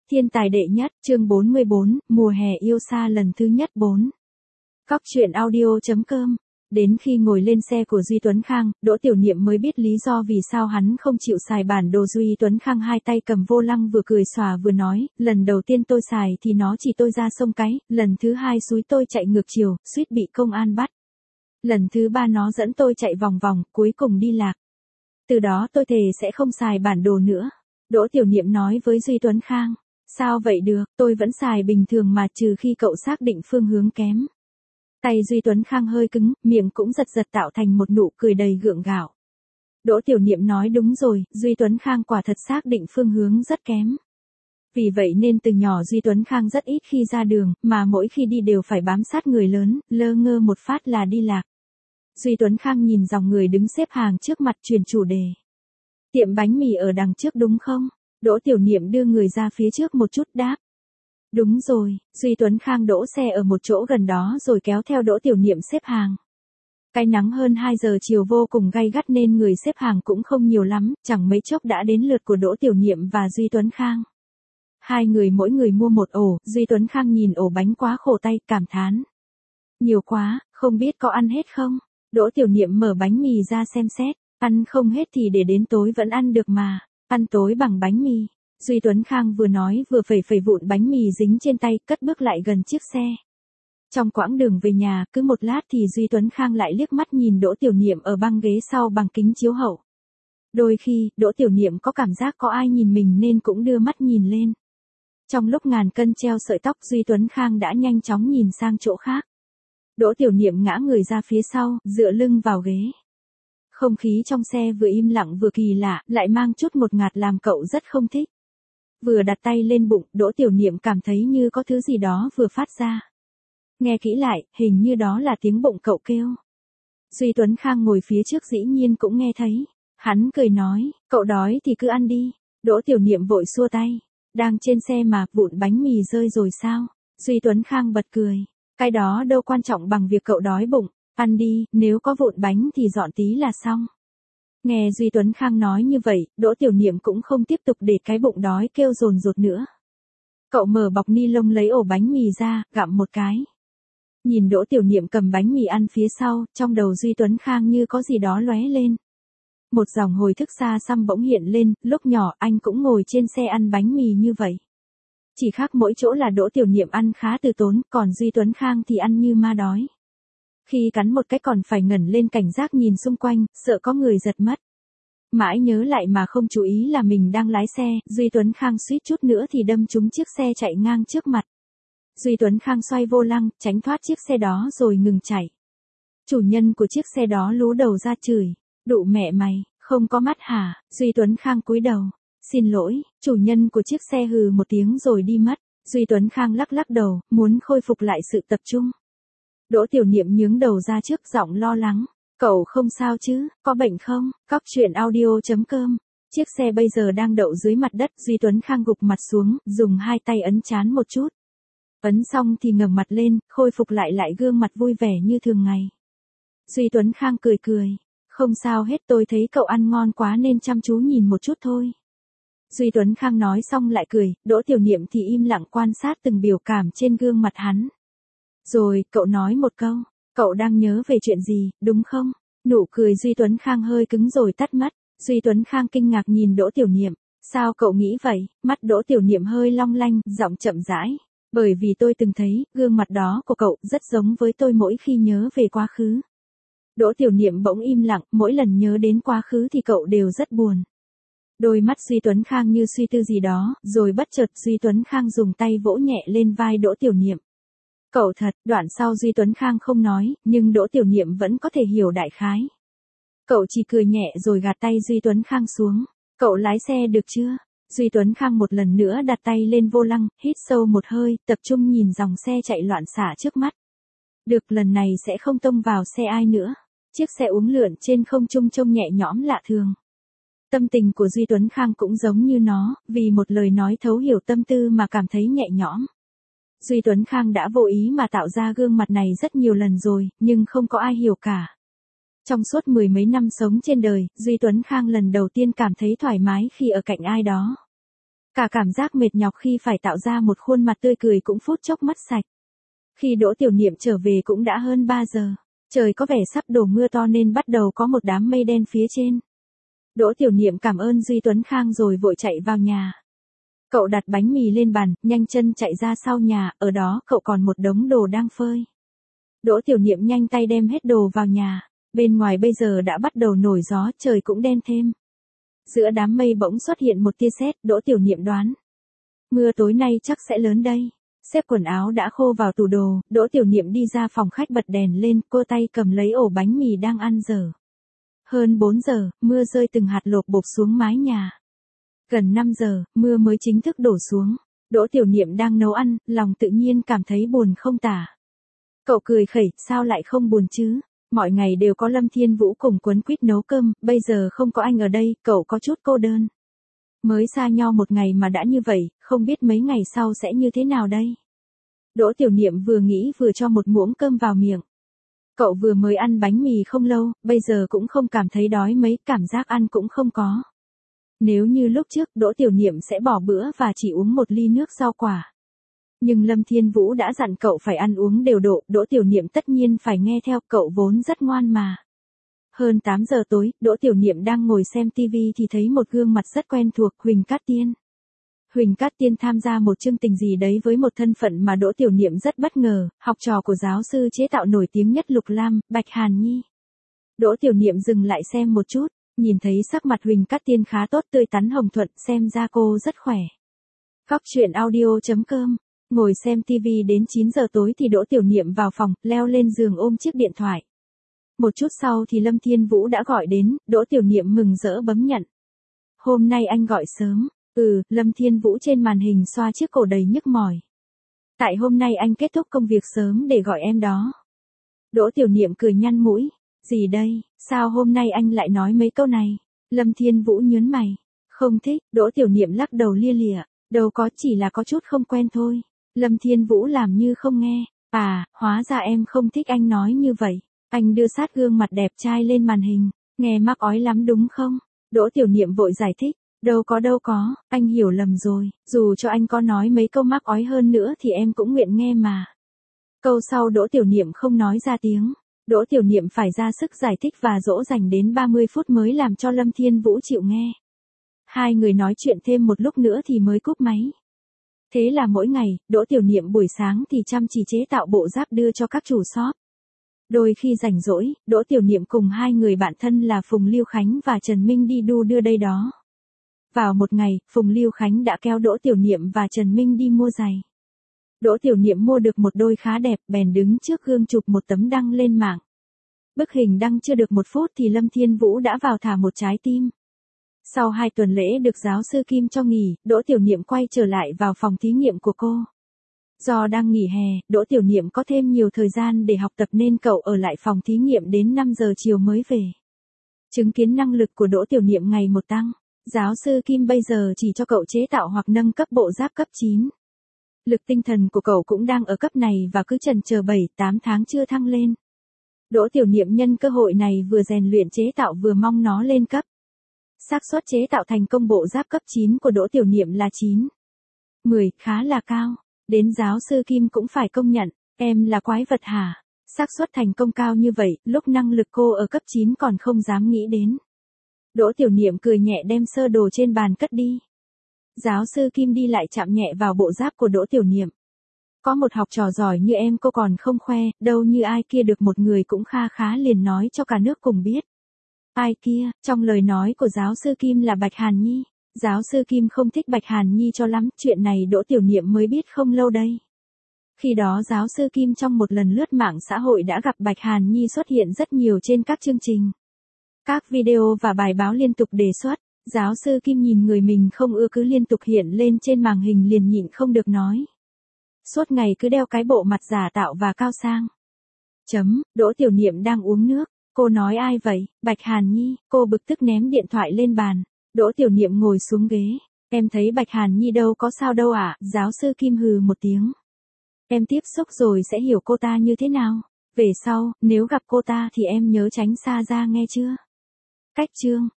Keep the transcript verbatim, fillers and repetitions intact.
Thiên tài đệ nhất, chương bốn mươi bốn, mùa hè yêu xa lần thứ nhất bốn. Cóc truyện audio chấm com. Đến khi ngồi lên xe của Duy Tuấn Khang, Đỗ Tiểu Niệm mới biết lý do vì sao hắn không chịu xài bản đồ. Duy Tuấn Khang hai tay cầm vô lăng vừa cười xòa vừa nói, lần đầu tiên tôi xài thì nó chỉ tôi ra sông cái, lần thứ hai xúi tôi chạy ngược chiều, suýt bị công an bắt. Lần thứ ba nó dẫn tôi chạy vòng vòng, cuối cùng đi lạc. Từ đó tôi thề sẽ không xài bản đồ nữa. Đỗ Tiểu Niệm nói với Duy Tuấn Khang. Sao vậy được, tôi vẫn xài bình thường mà, trừ khi cậu xác định phương hướng kém. Tay Duy Tuấn Khang hơi cứng, miệng cũng giật giật tạo thành một nụ cười đầy gượng gạo. Đỗ Tiểu Niệm nói đúng rồi, Duy Tuấn Khang quả thật xác định phương hướng rất kém. Vì vậy nên từ nhỏ Duy Tuấn Khang rất ít khi ra đường, mà mỗi khi đi đều phải bám sát người lớn, lơ ngơ một phát là đi lạc. Duy Tuấn Khang nhìn dòng người đứng xếp hàng trước mặt, chuyển chủ đề. Tiệm bánh mì ở đằng trước đúng không? Đỗ Tiểu Niệm đưa người ra phía trước một chút đáp. Đúng rồi, Duy Tuấn Khang đỗ xe ở một chỗ gần đó rồi kéo theo Đỗ Tiểu Niệm xếp hàng. Cái nắng hơn hai giờ chiều vô cùng gay gắt nên người xếp hàng cũng không nhiều lắm, chẳng mấy chốc đã đến lượt của Đỗ Tiểu Niệm và Duy Tuấn Khang. Hai người mỗi người mua một ổ, Duy Tuấn Khang nhìn ổ bánh quá khổ tay, cảm thán. Nhiều quá, không biết có ăn hết không? Đỗ Tiểu Niệm mở bánh mì ra xem xét, ăn không hết thì để đến tối vẫn ăn được mà. Ăn tối bằng bánh mì. Duy Tuấn Khang vừa nói vừa phẩy phẩy vụn bánh mì dính trên tay, cất bước lại gần chiếc xe. Trong quãng đường về nhà, cứ một lát thì Duy Tuấn Khang lại liếc mắt nhìn Đỗ Tiểu Niệm ở băng ghế sau bằng kính chiếu hậu. Đôi khi, Đỗ Tiểu Niệm có cảm giác có ai nhìn mình nên cũng đưa mắt nhìn lên. Trong lúc ngàn cân treo sợi tóc, Duy Tuấn Khang đã nhanh chóng nhìn sang chỗ khác. Đỗ Tiểu Niệm ngã người ra phía sau, dựa lưng vào ghế. Không khí trong xe vừa im lặng vừa kỳ lạ, lại mang chút ngột ngạt làm cậu rất không thích. Vừa đặt tay lên bụng, Đỗ Tiểu Niệm cảm thấy như có thứ gì đó vừa phát ra. Nghe kỹ lại, hình như đó là tiếng bụng cậu kêu. Duy Tuấn Khang ngồi phía trước dĩ nhiên cũng nghe thấy. Hắn cười nói, cậu đói thì cứ ăn đi. Đỗ Tiểu Niệm vội xua tay. Đang trên xe mà, vụn bánh mì rơi rồi sao? Duy Tuấn Khang bật cười. Cái đó đâu quan trọng bằng việc cậu đói bụng. Ăn đi, nếu có vụn bánh thì dọn tí là xong. Nghe Duy Tuấn Khang nói như vậy, Đỗ Tiểu Niệm cũng không tiếp tục để cái bụng đói kêu dồn dột nữa. Cậu mở bọc ni lông lấy ổ bánh mì ra, gặm một cái. Nhìn Đỗ Tiểu Niệm cầm bánh mì ăn phía sau, trong đầu Duy Tuấn Khang như có gì đó lóe lên. Một dòng hồi thức xa xăm bỗng hiện lên, lúc nhỏ anh cũng ngồi trên xe ăn bánh mì như vậy. Chỉ khác mỗi chỗ là Đỗ Tiểu Niệm ăn khá từ tốn, còn Duy Tuấn Khang thì ăn như ma đói. Khi cắn một cái còn phải ngẩng lên cảnh giác nhìn xung quanh, sợ có người giật mất. Mãi nhớ lại mà không chú ý là mình đang lái xe, Duy Tuấn Khang suýt chút nữa thì đâm trúng chiếc xe chạy ngang trước mặt. Duy Tuấn Khang xoay vô lăng, tránh thoát chiếc xe đó rồi ngừng chạy. Chủ nhân của chiếc xe đó lú đầu ra chửi, đụ mẹ mày, không có mắt hả? Duy Tuấn Khang cúi đầu, xin lỗi, chủ nhân của chiếc xe hừ một tiếng rồi đi mất. Duy Tuấn Khang lắc lắc đầu, muốn khôi phục lại sự tập trung. Đỗ Tiểu Niệm nhướng đầu ra trước, giọng lo lắng. Cậu không sao chứ, có bệnh không? Cóc truyện audio chấm com. Chiếc xe bây giờ đang đậu dưới mặt đất, Duy Tuấn Khang gục mặt xuống, dùng hai tay ấn trán một chút. Ấn xong thì ngẩng mặt lên, khôi phục lại lại gương mặt vui vẻ như thường ngày. Duy Tuấn Khang cười cười. Không sao hết, tôi thấy cậu ăn ngon quá nên chăm chú nhìn một chút thôi. Duy Tuấn Khang nói xong lại cười, Đỗ Tiểu Niệm thì im lặng quan sát từng biểu cảm trên gương mặt hắn. Rồi, cậu nói một câu, cậu đang nhớ về chuyện gì, đúng không? Nụ cười Duy Tuấn Khang hơi cứng rồi tắt mất. Duy Tuấn Khang kinh ngạc nhìn Đỗ Tiểu Niệm. Sao cậu nghĩ vậy? Mắt Đỗ Tiểu Niệm hơi long lanh, giọng chậm rãi. Bởi vì tôi từng thấy, gương mặt đó của cậu rất giống với tôi mỗi khi nhớ về quá khứ. Đỗ Tiểu Niệm bỗng im lặng, mỗi lần nhớ đến quá khứ thì cậu đều rất buồn. Đôi mắt Duy Tuấn Khang như suy tư gì đó, rồi bất chợt Duy Tuấn Khang dùng tay vỗ nhẹ lên vai Đỗ Tiểu Niệm. Cậu thật, đoạn sau Duy Tuấn Khang không nói, nhưng Đỗ Tiểu Niệm vẫn có thể hiểu đại khái. Cậu chỉ cười nhẹ rồi gạt tay Duy Tuấn Khang xuống. Cậu lái xe được chưa? Duy Tuấn Khang một lần nữa đặt tay lên vô lăng, hít sâu một hơi, tập trung nhìn dòng xe chạy loạn xả trước mắt. Được, lần này sẽ không tông vào xe ai nữa. Chiếc xe uốn lượn trên không trung trông nhẹ nhõm lạ thường. Tâm tình của Duy Tuấn Khang cũng giống như nó, vì một lời nói thấu hiểu tâm tư mà cảm thấy nhẹ nhõm. Duy Tuấn Khang đã vô ý mà tạo ra gương mặt này rất nhiều lần rồi, nhưng không có ai hiểu cả. Trong suốt mười mấy năm sống trên đời, Duy Tuấn Khang lần đầu tiên cảm thấy thoải mái khi ở cạnh ai đó. Cả cảm giác mệt nhọc khi phải tạo ra một khuôn mặt tươi cười cũng phút chốc mất sạch. Khi Đỗ Tiểu Niệm trở về cũng đã hơn ba giờ. Trời có vẻ sắp đổ mưa to nên bắt đầu có một đám mây đen phía trên. Đỗ Tiểu Niệm cảm ơn Duy Tuấn Khang rồi vội chạy vào nhà. Cậu đặt bánh mì lên bàn, nhanh chân chạy ra sau nhà, ở đó cậu còn một đống đồ đang phơi. Đỗ Tiểu Niệm nhanh tay đem hết đồ vào nhà. Bên ngoài bây giờ đã bắt đầu nổi gió, trời cũng đen thêm. Giữa đám mây bỗng xuất hiện một tia sét, Đỗ Tiểu Niệm đoán. Mưa tối nay chắc sẽ lớn đây. Xếp quần áo đã khô vào tủ đồ, Đỗ Tiểu Niệm đi ra phòng khách bật đèn lên, cô tay cầm lấy ổ bánh mì đang ăn dở. Hơn bốn giờ, mưa rơi từng hạt lộp bộp xuống mái nhà. Gần năm giờ, mưa mới chính thức đổ xuống. Đỗ Tiểu Niệm đang nấu ăn, lòng tự nhiên cảm thấy buồn không tả. Cậu cười khẩy, sao lại không buồn chứ? Mọi ngày đều có Lâm Thiên Vũ cùng quấn quýt nấu cơm, bây giờ không có anh ở đây, cậu có chút cô đơn. Mới xa nhau một ngày mà đã như vậy, không biết mấy ngày sau sẽ như thế nào đây? Đỗ Tiểu Niệm vừa nghĩ vừa cho một muỗng cơm vào miệng. Cậu vừa mới ăn bánh mì không lâu, bây giờ cũng không cảm thấy đói mấy, cảm giác ăn cũng không có. Nếu như lúc trước Đỗ Tiểu Niệm sẽ bỏ bữa và chỉ uống một ly nước rau quả. Nhưng Lâm Thiên Vũ đã dặn cậu phải ăn uống đều độ, Đỗ Tiểu Niệm tất nhiên phải nghe theo, cậu vốn rất ngoan mà. Hơn tám giờ tối, Đỗ Tiểu Niệm đang ngồi xem tivi thì thấy một gương mặt rất quen thuộc, Huỳnh Cát Tiên. Huỳnh Cát Tiên tham gia một chương trình gì đấy với một thân phận mà Đỗ Tiểu Niệm rất bất ngờ, học trò của giáo sư chế tạo nổi tiếng nhất Lục Lam, Bạch Hàn Nhi. Đỗ Tiểu Niệm dừng lại xem một chút, nhìn thấy sắc mặt Huỳnh Cát Tiên khá tốt, tươi tắn hồng thuận, xem ra cô rất khỏe. Góc truyện audio chấm com. Ngồi xem tivi đến chín giờ tối thì Đỗ Tiểu Niệm vào phòng, leo lên giường ôm chiếc điện thoại. Một chút sau thì Lâm Thiên Vũ đã gọi đến, Đỗ Tiểu Niệm mừng rỡ bấm nhận. Hôm nay anh gọi sớm. Ừ, Lâm Thiên Vũ trên màn hình xoa chiếc cổ đầy nhức mỏi. Tại hôm nay anh kết thúc công việc sớm để gọi em đó. Đỗ Tiểu Niệm cười nhăn mũi. Gì đây, sao hôm nay anh lại nói mấy câu này? Lâm Thiên Vũ nhớn mày. Không thích, Đỗ Tiểu Niệm lắc đầu lia lịa. Đâu có, chỉ là có chút không quen thôi. Lâm Thiên Vũ làm như không nghe. À, hóa ra em không thích anh nói như vậy. Anh đưa sát gương mặt đẹp trai lên màn hình. Nghe mắc ói lắm đúng không? Đỗ Tiểu Niệm vội giải thích. Đâu có đâu có, anh hiểu lầm rồi, dù cho anh có nói mấy câu mắc ói hơn nữa thì em cũng nguyện nghe mà. Câu sau Đỗ Tiểu Niệm không nói ra tiếng. Đỗ Tiểu Niệm phải ra sức giải thích và dỗ dành đến ba mươi phút mới làm cho Lâm Thiên Vũ chịu nghe. Hai người nói chuyện thêm một lúc nữa thì mới cúp máy. Thế là mỗi ngày, Đỗ Tiểu Niệm buổi sáng thì chăm chỉ chế tạo bộ giáp đưa cho các chủ shop. Đôi khi rảnh rỗi, Đỗ Tiểu Niệm cùng hai người bạn thân là Phùng Lưu Khánh và Trần Minh đi đu đưa đây đó. Vào một ngày, Phùng Lưu Khánh đã kéo Đỗ Tiểu Niệm và Trần Minh đi mua giày. Đỗ Tiểu Niệm mua được một đôi khá đẹp, bèn đứng trước gương chụp một tấm đăng lên mạng. Bức hình đăng chưa được một phút thì Lâm Thiên Vũ đã vào thả một trái tim. Sau hai tuần lễ được giáo sư Kim cho nghỉ, Đỗ Tiểu Niệm quay trở lại vào phòng thí nghiệm của cô. Do đang nghỉ hè, Đỗ Tiểu Niệm có thêm nhiều thời gian để học tập nên cậu ở lại phòng thí nghiệm đến năm giờ chiều mới về. Chứng kiến năng lực của Đỗ Tiểu Niệm ngày một tăng. Giáo sư Kim bây giờ chỉ cho cậu chế tạo hoặc nâng cấp bộ giáp cấp chín. Lực tinh thần của cậu cũng đang ở cấp này và cứ chần chờ bảy tám tháng chưa thăng lên. Đỗ Tiểu Niệm nhân cơ hội này vừa rèn luyện chế tạo vừa mong nó lên cấp. Xác suất chế tạo thành công bộ giáp cấp chín của Đỗ Tiểu Niệm là chín. mười, khá là cao. Đến giáo sư Kim cũng phải công nhận, em là quái vật hả? Xác suất thành công cao như vậy, lúc năng lực cô ở cấp chín còn không dám nghĩ đến. Đỗ Tiểu Niệm cười nhẹ đem sơ đồ trên bàn cất đi. Giáo sư Kim đi lại chạm nhẹ vào bộ giáp của Đỗ Tiểu Niệm. Có một học trò giỏi như em cô còn không khoe, đâu như ai kia được một người cũng kha khá liền nói cho cả nước cùng biết. Ai kia, trong lời nói của giáo sư Kim là Bạch Hàn Nhi. Giáo sư Kim không thích Bạch Hàn Nhi cho lắm, chuyện này Đỗ Tiểu Niệm mới biết không lâu đây. Khi đó giáo sư Kim trong một lần lướt mạng xã hội đã gặp Bạch Hàn Nhi xuất hiện rất nhiều trên các chương trình. Các video và bài báo liên tục đề xuất, giáo sư Kim nhìn người mình không ưa cứ liên tục hiện lên trên màn hình liền nhịn không được nói. Suốt ngày cứ đeo cái bộ mặt giả tạo và cao sang. Chấm, Đỗ Tiểu Niệm đang uống nước, cô nói ai vậy, Bạch Hàn Nhi, cô bực tức ném điện thoại lên bàn. Đỗ Tiểu Niệm ngồi xuống ghế, em thấy Bạch Hàn Nhi đâu có sao đâu ạ, à? Giáo sư Kim hừ một tiếng. Em tiếp xúc rồi sẽ hiểu cô ta như thế nào, về sau, nếu gặp cô ta thì em nhớ tránh xa ra nghe chưa? Cách chương